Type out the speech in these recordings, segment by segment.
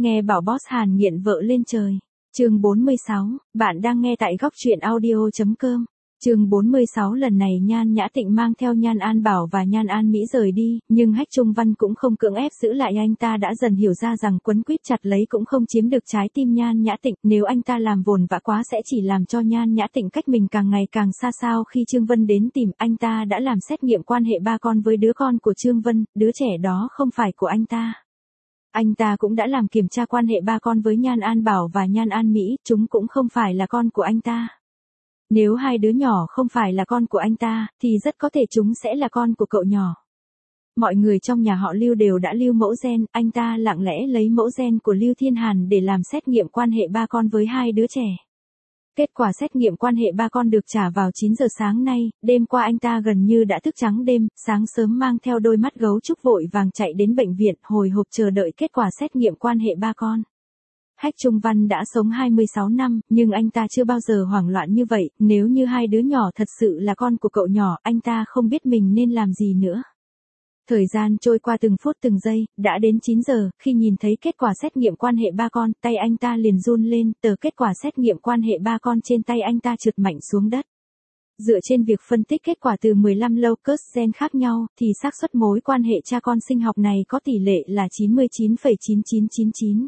Nghe bảo boss Hàn nghiện vợ lên trời. Chương 46, bạn đang nghe tại góc truyện audio.com. Chương 46 lần này Nhan Nhã Tịnh mang theo Nhan An Bảo và Nhan An Mỹ rời đi, nhưng Hách Trung Văn cũng không cưỡng ép giữ lại, anh ta đã dần hiểu ra rằng quấn quýt chặt lấy cũng không chiếm được trái tim Nhan Nhã Tịnh, nếu anh ta làm vồn vã quá sẽ chỉ làm cho Nhan Nhã Tịnh cách mình càng ngày càng xa. Sao khi Trương Vân đến tìm, anh ta đã làm xét nghiệm quan hệ ba con với đứa con của Trương Vân, đứa trẻ đó không phải của anh ta. Anh ta cũng đã làm kiểm tra quan hệ ba con với Nhan An Bảo và Nhan An Mỹ, chúng cũng không phải là con của anh ta. Nếu hai đứa nhỏ không phải là con của anh ta, thì rất có thể chúng sẽ là con của cậu nhỏ. Mọi người trong nhà họ Lưu đều đã lưu mẫu gen, anh ta lặng lẽ lấy mẫu gen của Lưu Thiên Hàn để làm xét nghiệm quan hệ ba con với hai đứa trẻ. Kết quả xét nghiệm quan hệ ba con được trả vào 9 giờ sáng nay, đêm qua anh ta gần như đã thức trắng đêm, sáng sớm mang theo đôi mắt gấu trúc vội vàng chạy đến bệnh viện, hồi hộp chờ đợi kết quả xét nghiệm quan hệ ba con. Hách Trung Văn đã sống 26 năm, nhưng anh ta chưa bao giờ hoảng loạn như vậy, nếu như hai đứa nhỏ thật sự là con của cậu nhỏ, anh ta không biết mình nên làm gì nữa. Thời gian trôi qua từng phút từng giây, đã đến 9 giờ, khi nhìn thấy kết quả xét nghiệm quan hệ ba con, tay anh ta liền run lên, tờ kết quả xét nghiệm quan hệ ba con trên tay anh ta trượt mạnh xuống đất. Dựa trên việc phân tích kết quả từ 15 locus gen khác nhau, thì xác suất mối quan hệ cha con sinh học này có tỷ lệ là 99,9999.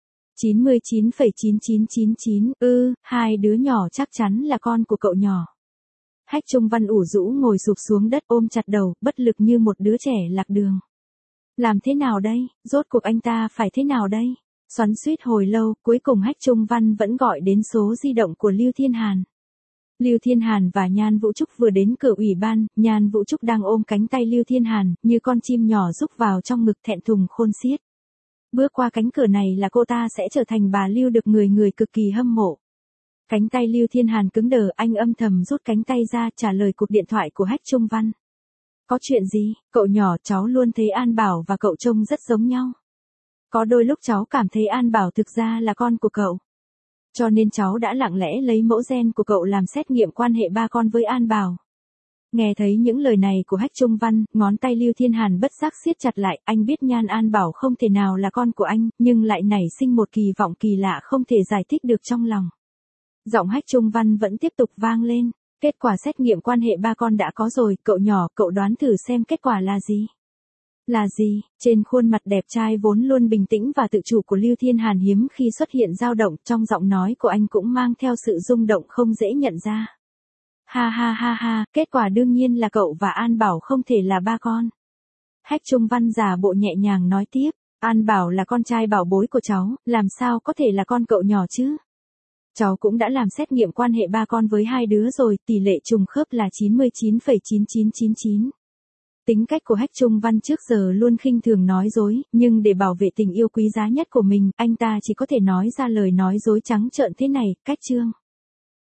99,9999, hai đứa nhỏ chắc chắn là con của cậu nhỏ. Hách Trung Văn ủ rũ ngồi sụp xuống đất ôm chặt đầu, bất lực như một đứa trẻ lạc đường. Làm thế nào đây, rốt cuộc anh ta phải thế nào đây? Xoắn xuýt hồi lâu, cuối cùng Hách Trung Văn vẫn gọi đến số di động của Lưu Thiên Hàn. Lưu Thiên Hàn và Nhan Vũ Trúc vừa đến cửa ủy ban, Nhan Vũ Trúc đang ôm cánh tay Lưu Thiên Hàn, như con chim nhỏ rúc vào trong ngực thẹn thùng khôn xiết. Bước qua cánh cửa này là cô ta sẽ trở thành bà Lưu được người cực kỳ hâm mộ. Cánh tay Lưu Thiên Hàn cứng đờ, anh âm thầm rút cánh tay ra trả lời cuộc điện thoại của Hách Trung Văn. Có chuyện gì, cậu nhỏ, cháu luôn thấy An Bảo và cậu trông rất giống nhau. Có đôi lúc cháu cảm thấy An Bảo thực ra là con của cậu. Cho nên cháu đã lặng lẽ lấy mẫu gen của cậu làm xét nghiệm quan hệ ba con với An Bảo. Nghe thấy những lời này của Hách Trung Văn, ngón tay Lưu Thiên Hàn bất giác siết chặt lại, anh biết Nhan An Bảo không thể nào là con của anh, nhưng lại nảy sinh một kỳ vọng kỳ lạ không thể giải thích được trong lòng. Giọng Hách Trung Văn vẫn tiếp tục vang lên, kết quả xét nghiệm quan hệ ba con đã có rồi, cậu nhỏ, cậu đoán thử xem kết quả là gì? Là gì? Trên khuôn mặt đẹp trai vốn luôn bình tĩnh và tự chủ của Lưu Thiên Hàn hiếm khi xuất hiện dao động, trong giọng nói của anh cũng mang theo sự rung động không dễ nhận ra. Ha ha ha ha, kết quả đương nhiên là cậu và An Bảo không thể là ba con. Hách Trung Văn giả bộ nhẹ nhàng nói tiếp, An Bảo là con trai bảo bối của cháu, làm sao có thể là con cậu nhỏ chứ? Cháu cũng đã làm xét nghiệm quan hệ ba con với hai đứa rồi, tỷ lệ trùng khớp là 99,9999. Tính cách của Hách Trung Văn trước giờ luôn khinh thường nói dối, nhưng để bảo vệ tình yêu quý giá nhất của mình, anh ta chỉ có thể nói ra lời nói dối trắng trợn thế này, cách chương.